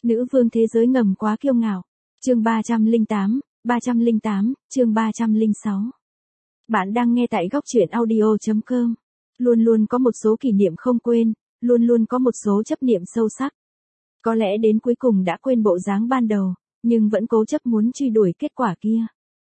Nữ vương thế giới ngầm quá kiêu ngạo. Chương 308, chương 306. Bạn đang nghe tại góc truyện audio.com. Luôn luôn có một số kỷ niệm không quên, luôn luôn có một số chấp niệm sâu sắc. Có lẽ đến cuối cùng đã quên bộ dáng ban đầu, nhưng vẫn cố chấp muốn truy đuổi kết quả kia.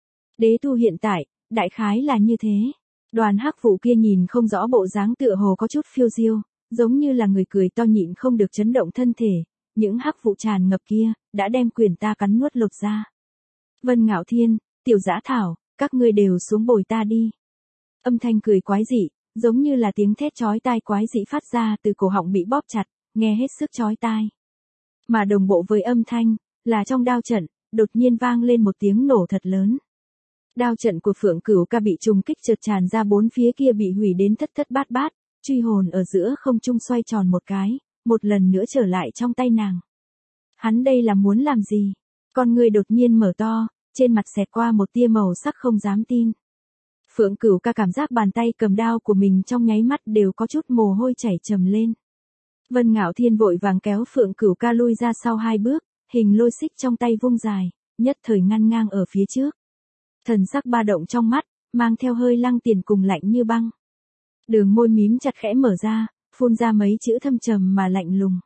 Đế tu hiện tại, đại khái là như thế. Đoàn hắc vụ kia nhìn không rõ bộ dáng tựa hồ có chút phiêu diêu, giống như là người cười to nhịn không được chấn động thân thể. Những hắc vụ tràn ngập kia, đã đem quyền ta cắn nuốt lột ra. Vân Ngạo Thiên, Tiểu Dã Thảo, các ngươi đều xuống bồi ta đi. Âm thanh cười quái dị, giống như là tiếng thét chói tai quái dị phát ra từ cổ họng bị bóp chặt, nghe hết sức chói tai. Mà đồng bộ với âm thanh, là trong đao trận, đột nhiên vang lên một tiếng nổ thật lớn. Đao trận của Phượng Cửu Ca bị trùng kích chợt tràn ra bốn phía kia bị hủy đến thất thất bát bát, truy hồn ở giữa không trung xoay tròn một cái, một lần nữa trở lại trong tay nàng. Hắn đây là muốn làm gì? Con người đột nhiên mở to, trên mặt xẹt qua một tia màu sắc không dám tin. Phượng Cửu Ca cảm giác bàn tay cầm đao của mình trong nháy mắt đều có chút mồ hôi chảy trầm lên. Vân Ngạo Thiên vội vàng kéo Phượng Cửu Ca lui ra sau hai bước, hình lôi xích trong tay vung dài, nhất thời ngăn ngang ở phía trước. Thần sắc ba động trong mắt, mang theo hơi lăng tiền cùng lạnh như băng. Đường môi mím chặt khẽ mở ra, phun ra mấy chữ thâm trầm mà lạnh lùng.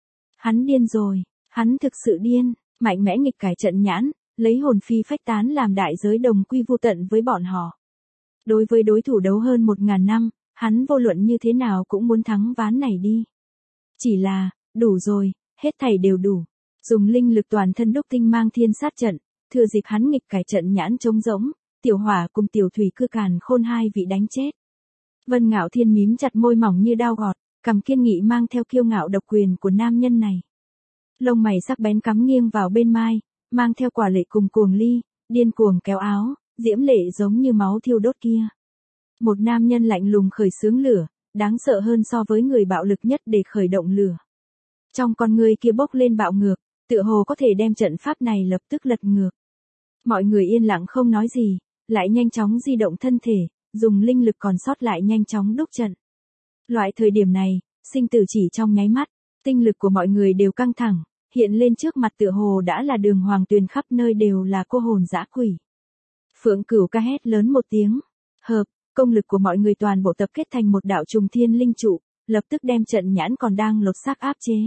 Hắn điên rồi, hắn thực sự điên, mạnh mẽ nghịch cải trận nhãn, lấy hồn phi phách tán làm đại giới đồng quy vu tận với bọn họ. Đối với đối thủ đấu hơn 1000 năm, hắn vô luận như thế nào cũng muốn thắng ván này đi. Chỉ là, đủ rồi, hết thảy đều đủ. Dùng linh lực toàn thân đúc tinh mang thiên sát trận, thừa dịp hắn nghịch cải trận nhãn trống rỗng, Tiểu Hỏa cùng Tiểu Thủy cư càn khôn hai vị đánh chết. Vân Ngạo Thiên mím chặt môi mỏng như dao gọt, cằm kiên nghị mang theo kiêu ngạo độc quyền của nam nhân này. Lông mày sắc bén cắm nghiêng vào bên mai, mang theo quả lệ cùng cuồng ly, điên cuồng kéo áo, diễm lệ giống như máu thiêu đốt kia. Một nam nhân lạnh lùng khởi xướng lửa, đáng sợ hơn so với người bạo lực nhất để khởi động lửa. Trong con người kia bốc lên bạo ngược, tựa hồ có thể đem trận pháp này lập tức lật ngược. Mọi người yên lặng không nói gì, lại nhanh chóng di động thân thể, dùng linh lực còn sót lại nhanh chóng đúc trận. Loại thời điểm này, sinh tử chỉ trong nháy mắt, tinh lực của mọi người đều căng thẳng, hiện lên trước mặt tựa hồ đã là đường hoàng tuyền khắp nơi đều là cô hồn dã quỷ. Phượng Cửu Ca hét lớn một tiếng, hợp, công lực của mọi người toàn bộ tập kết thành một đạo trùng thiên linh trụ, lập tức đem trận nhãn còn đang lột xác áp chế.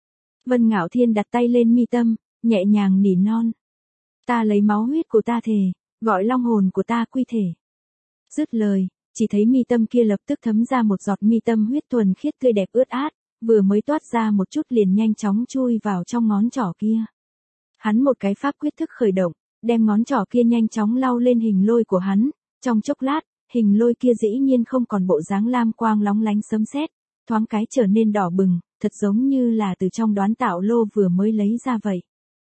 Vân Ngạo Thiên đặt tay lên mi tâm, nhẹ nhàng nỉ non. Ta lấy máu huyết của ta thề, gọi long hồn của ta quy thể. Dứt lời, chỉ thấy mi tâm kia lập tức thấm ra một giọt mi tâm huyết thuần khiết tươi đẹp ướt át, vừa mới toát ra một chút liền nhanh chóng chui vào trong ngón trỏ kia. Hắn một cái pháp quyết thức khởi động, đem ngón trỏ kia nhanh chóng lau lên hình lôi của hắn, trong chốc lát, hình lôi kia dĩ nhiên không còn bộ dáng lam quang lóng lánh sấm sét, thoáng cái trở nên đỏ bừng, thật giống như là từ trong đoán tạo lô vừa mới lấy ra vậy.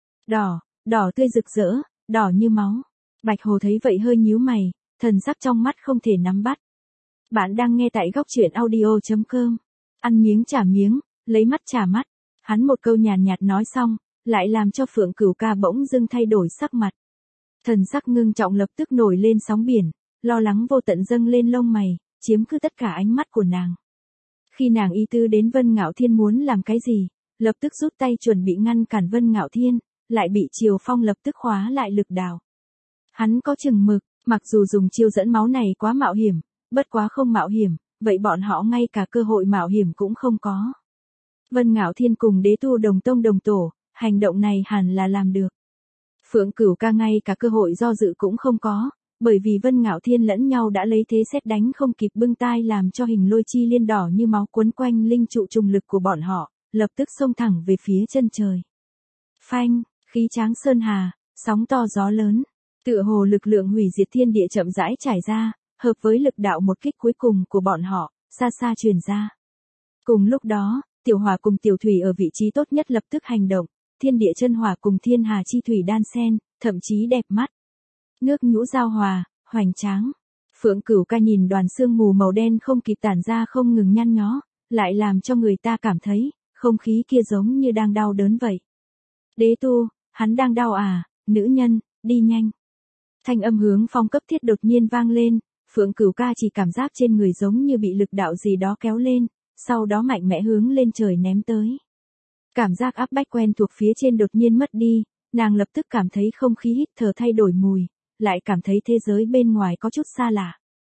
Đỏ, đỏ tươi rực rỡ, đỏ như máu. Bạch Hồ thấy vậy hơi nhíu mày, thần sắc trong mắt không thể nắm bắt. Bạn đang nghe tại góc truyện audio.com. Ăn miếng trả miếng, lấy mắt trả mắt. Hắn một câu nhàn nhạt nói xong, lại làm cho Phượng Cửu Ca bỗng dưng thay đổi sắc mặt. Thần sắc ngưng trọng lập tức nổi lên sóng biển, lo lắng vô tận dâng lên lông mày, chiếm cứ tất cả ánh mắt của nàng. Khi nàng ý tư đến Vân Ngạo Thiên muốn làm cái gì, lập tức rút tay chuẩn bị ngăn cản Vân Ngạo Thiên, lại bị Triều Phong lập tức khóa lại lực đạo. Hắn có chừng mực, mặc dù dùng chiêu dẫn máu này quá mạo hiểm, bất quá không mạo hiểm, vậy bọn họ ngay cả cơ hội mạo hiểm cũng không có. Vân Ngạo Thiên cùng đế tu đồng tông đồng tổ, hành động này hẳn là làm được. Phượng Cửu Ca ngay cả cơ hội do dự cũng không có, bởi vì Vân Ngạo Thiên lẫn nhau đã lấy thế xét đánh không kịp bưng tai làm cho hình lôi chi liên đỏ như máu quấn quanh linh trụ trùng lực của bọn họ, lập tức xông thẳng về phía chân trời. Phanh, khí tráng sơn hà, sóng to gió lớn, tựa hồ lực lượng hủy diệt thiên địa chậm rãi trải ra, hợp với lực đạo một kích cuối cùng của bọn họ, xa xa truyền ra. Cùng lúc đó, Tiểu Hỏa cùng Tiểu Thủy ở vị trí tốt nhất lập tức hành động, thiên địa chân hỏa cùng thiên hà chi thủy đan xen, thậm chí đẹp mắt. Nước nhũ giao hòa, hoành tráng. Phượng Cửu Ca nhìn đoàn sương mù màu đen không kịp tản ra không ngừng nhăn nhó, lại làm cho người ta cảm thấy, không khí kia giống như đang đau đớn vậy. Đế tu, hắn đang đau à, nữ nhân, đi nhanh. Thanh âm hướng phong cấp thiết đột nhiên vang lên, Phượng Cửu Ca chỉ cảm giác trên người giống như bị lực đạo gì đó kéo lên, sau đó mạnh mẽ hướng lên trời ném tới. Cảm giác áp bách quen thuộc phía trên đột nhiên mất đi, nàng lập tức cảm thấy không khí hít thở thay đổi mùi, lại cảm thấy thế giới bên ngoài có chút xa lạ.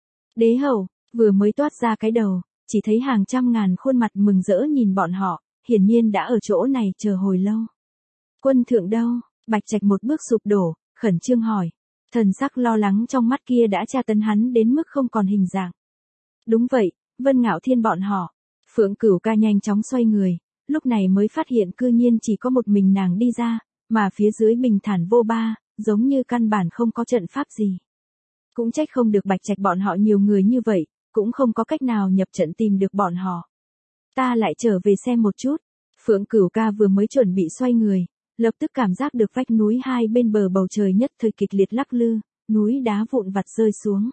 Đế hậu, vừa mới toát ra cái đầu, chỉ thấy hàng trăm ngàn khuôn mặt mừng rỡ nhìn bọn họ, hiển nhiên đã ở chỗ này chờ hồi lâu. Quân thượng đâu? Bạch Trạch một bước sụp đổ, khẩn trương hỏi. Thần sắc lo lắng trong mắt kia đã tra tấn hắn đến mức không còn hình dạng. Đúng vậy, Vân Ngạo Thiên bọn họ. Phượng Cửu Ca nhanh chóng xoay người, lúc này mới phát hiện cư nhiên chỉ có một mình nàng đi ra, mà phía dưới bình thản vô ba, giống như căn bản không có trận pháp gì. Cũng trách không được Bạch Trạch bọn họ nhiều người như vậy, cũng không có cách nào nhập trận tìm được bọn họ. Ta lại trở về xem một chút. Phượng Cửu Ca vừa mới chuẩn bị xoay người, lập tức cảm giác được vách núi hai bên bờ bầu trời nhất thời kịch liệt lắc lư, núi đá vụn vặt rơi xuống.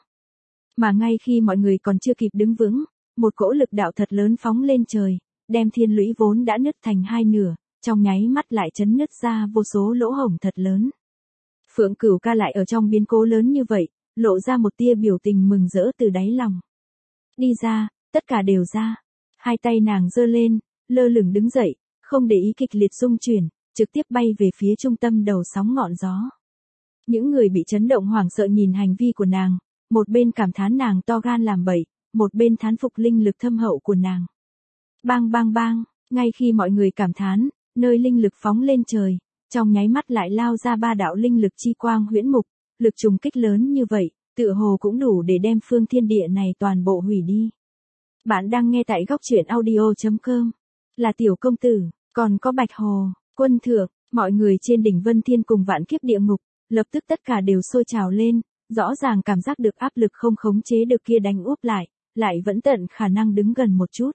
Mà ngay khi mọi người còn chưa kịp đứng vững, một cỗ lực đạo thật lớn phóng lên trời, đem thiên lũy vốn đã nứt thành hai nửa, trong nháy mắt lại chấn nứt ra vô số lỗ hổng thật lớn. Phượng Cửu Ca lại ở trong biến cố lớn như vậy, lộ ra một tia biểu tình mừng rỡ từ đáy lòng. Đi ra, tất cả đều ra. Hai tay nàng giơ lên, lơ lửng đứng dậy, không để ý kịch liệt xung chuyển, trực tiếp bay về phía trung tâm đầu sóng ngọn gió. Những người bị chấn động hoảng sợ nhìn hành vi của nàng, một bên cảm thán nàng to gan làm bậy, một bên thán phục linh lực thâm hậu của nàng. Bang bang bang, ngay khi mọi người cảm thán, nơi linh lực phóng lên trời, trong nháy mắt lại lao ra ba đạo linh lực chi quang huyễn mục, lực trùng kích lớn như vậy, tựa hồ cũng đủ để đem phương thiên địa này toàn bộ hủy đi. Bạn đang nghe tại góc truyện audio.com, là tiểu công tử, còn có Bạch Hồ, quân thượng, mọi người trên đỉnh Vân Thiên cùng vạn kiếp địa ngục, lập tức tất cả đều sôi trào lên, rõ ràng cảm giác được áp lực không khống chế được kia đánh úp lại vẫn tận khả năng đứng gần một chút.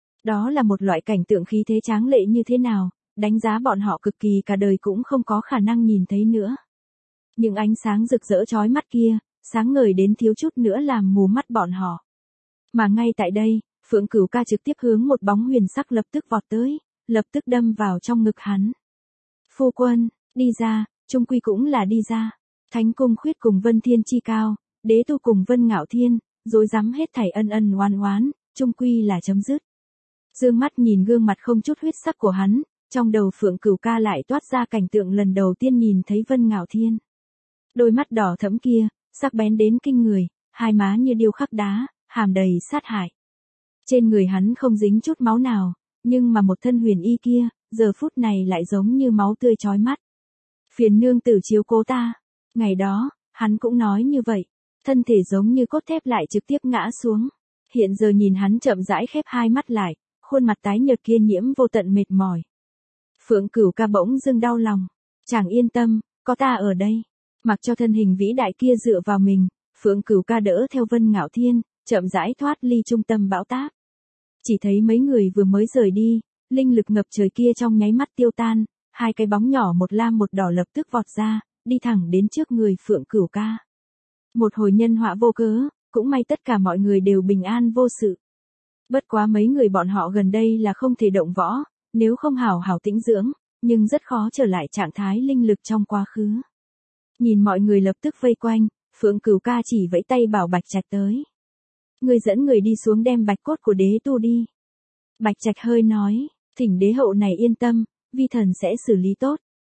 Đó là một loại cảnh tượng khí thế tráng lệ như thế nào, đánh giá bọn họ cực kỳ cả đời cũng không có khả năng nhìn thấy nữa. Những ánh sáng rực rỡ chói mắt kia, sáng ngời đến thiếu chút nữa làm mù mắt bọn họ. Mà ngay tại đây, Phượng Cửu Ca trực tiếp hướng một bóng huyền sắc lập tức vọt tới, lập tức đâm vào trong ngực hắn. Phu quân, đi ra, chung quy cũng là đi ra. Thánh Cung Khuyết cùng Vân Thiên chi cao, Đế Tu cùng Vân Ngạo Thiên, rối rắm hết thảy ân ân oán oán, chung quy là chấm dứt. Dương mắt nhìn gương mặt không chút huyết sắc của hắn, trong đầu Phượng Cửu Ca lại toát ra cảnh tượng lần đầu tiên nhìn thấy Vân Ngạo Thiên. Đôi mắt đỏ thẫm kia, sắc bén đến kinh người, hai má như điêu khắc đá, hàm đầy sát hại. Trên người hắn không dính chút máu nào, nhưng mà một thân huyền y kia, giờ phút này lại giống như máu tươi chói mắt. Phiền nương tử chiếu cố ta. Ngày đó, hắn cũng nói như vậy, thân thể giống như cốt thép lại trực tiếp ngã xuống. Hiện giờ nhìn hắn chậm rãi khép hai mắt lại, khuôn mặt tái nhợt kia nhiễm vô tận mệt mỏi. Phượng Cửu Ca bỗng dưng đau lòng. Chàng yên tâm, có ta ở đây. Mặc cho thân hình vĩ đại kia dựa vào mình, Phượng Cửu Ca đỡ theo Vân Ngạo Thiên, chậm rãi thoát ly trung tâm bão táp. Chỉ thấy mấy người vừa mới rời đi, linh lực ngập trời kia trong nháy mắt tiêu tan, hai cái bóng nhỏ một lam một đỏ lập tức vọt ra, đi thẳng đến trước người Phượng Cửu Ca. Một hồi nhân họa vô cớ, cũng may tất cả mọi người đều bình an vô sự. Bất quá mấy người bọn họ gần đây là không thể động võ, nếu không hảo hảo tĩnh dưỡng, nhưng rất khó trở lại trạng thái linh lực trong quá khứ. Nhìn mọi người lập tức vây quanh, Phượng Cửu Ca chỉ vẫy tay bảo Bạch Trạch tới. Người dẫn người đi xuống đem bạch cốt của Đế Tu đi. Bạch Trạch hơi nói, thỉnh đế hậu này yên tâm, vi thần sẽ xử lý tốt.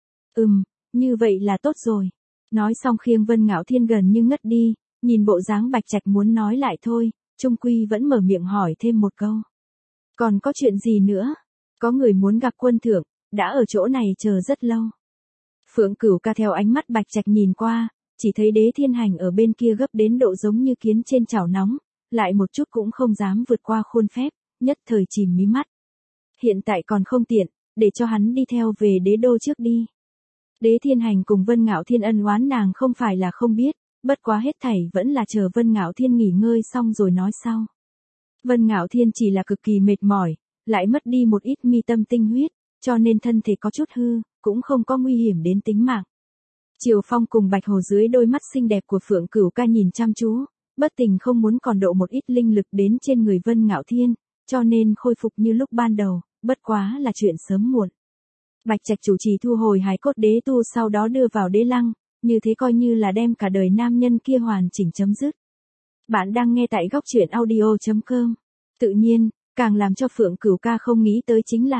Như vậy là tốt rồi. Nói xong khiêng Vân Ngạo Thiên gần như ngất đi, nhìn bộ dáng Bạch Trạch muốn nói lại thôi, trung quy vẫn mở miệng hỏi thêm một câu. Còn có chuyện gì nữa? Có người muốn gặp quân thượng, đã ở chỗ này chờ rất lâu. Phượng Cửu Ca theo ánh mắt Bạch Trạch nhìn qua, chỉ thấy Đế Thiên Hành ở bên kia gấp đến độ giống như kiến trên chảo nóng, lại một chút cũng không dám vượt qua khuôn phép, nhất thời chìm mí mắt. Hiện tại còn không tiện, để cho hắn đi theo về đế đô trước đi. Đế Thiên Hành cùng Vân Ngạo Thiên ân oán nàng không phải là không biết, bất quá hết thảy vẫn là chờ Vân Ngạo Thiên nghỉ ngơi xong rồi nói sau. Vân Ngạo Thiên chỉ là cực kỳ mệt mỏi, lại mất đi một ít mi tâm tinh huyết, cho nên thân thể có chút hư, cũng không có nguy hiểm đến tính mạng. Triều Phong cùng Bạch Hồ dưới đôi mắt xinh đẹp của Phượng Cửu Ca nhìn chăm chú, bất tình không muốn còn độ một ít linh lực đến trên người Vân Ngạo Thiên, cho nên khôi phục như lúc ban đầu, bất quá là chuyện sớm muộn. Bạch Trạch chủ trì thu hồi hài cốt Đế Tu, sau đó đưa vào đế lăng, như thế coi như là đem cả đời nam nhân kia hoàn chỉnh chấm dứt. Bạn đang nghe tại góc truyện audio.com. Tự nhiên, càng làm cho Phượng Cửu Ca không nghĩ tới chính là,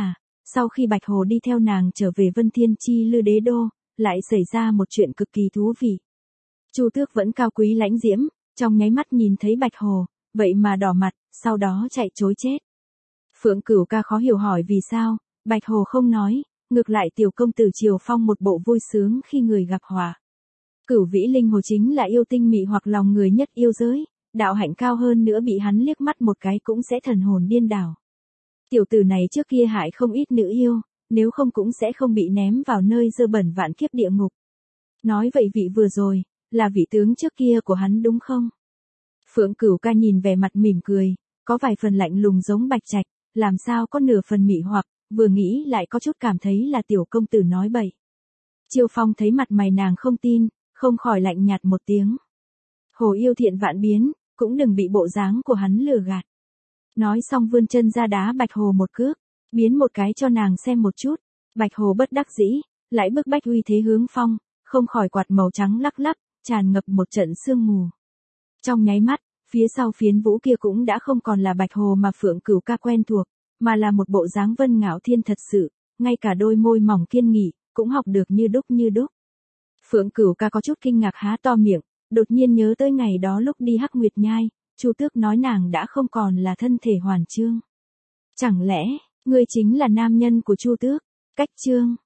sau khi Bạch Hồ đi theo nàng trở về Vân Thiên Chi Lư Đế Đô, lại xảy ra một chuyện cực kỳ thú vị. Chu Tước vẫn cao quý lãnh diễm, trong nháy mắt nhìn thấy Bạch Hồ, vậy mà đỏ mặt, sau đó chạy trối chết. Phượng Cửu Ca khó hiểu hỏi vì sao, Bạch Hồ không nói, ngược lại tiểu công tử Triều Phong một bộ vui sướng khi người gặp họa. Cửu Vĩ Linh Hồ chính là yêu tinh mị hoặc lòng người nhất yêu giới, đạo hạnh cao hơn nữa bị hắn liếc mắt một cái cũng sẽ thần hồn điên đảo. Tiểu tử này trước kia hại không ít nữ yêu, nếu không cũng sẽ không bị ném vào nơi dơ bẩn vạn kiếp địa ngục. Nói vậy vị vừa rồi, là vị tướng trước kia của hắn đúng không? Phượng Cửu Ca nhìn vẻ mặt mỉm cười, có vài phần lạnh lùng giống Bạch Trạch, làm sao có nửa phần mị hoặc, vừa nghĩ lại có chút cảm thấy là tiểu công tử nói bậy. Triều Phong thấy mặt mày nàng không tin, không khỏi lạnh nhạt một tiếng. Hồ yêu thiện vạn biến, cũng đừng bị bộ dáng của hắn lừa gạt. Nói xong vươn chân ra đá Bạch Hồ một cước, biến một cái cho nàng xem một chút. Bạch Hồ bất đắc dĩ, lại bức bách uy thế hướng phong, không khỏi quạt màu trắng lắc lắc, tràn ngập một trận sương mù. Trong nháy mắt, phía sau phiến vũ kia cũng đã không còn là Bạch Hồ mà Phượng Cửu Ca quen thuộc, mà là một bộ dáng Vân Ngạo Thiên thật sự, ngay cả đôi môi mỏng kiên nghị, cũng học được như đúc như đúc. Phượng Cửu Ca có chút kinh ngạc há to miệng, đột nhiên nhớ tới ngày đó lúc đi Hắc Nguyệt Nhai, Chu Tước nói nàng đã không còn là thân thể hoàn chương. Chẳng lẽ, ngươi chính là nam nhân của Chu Tước? Cách chương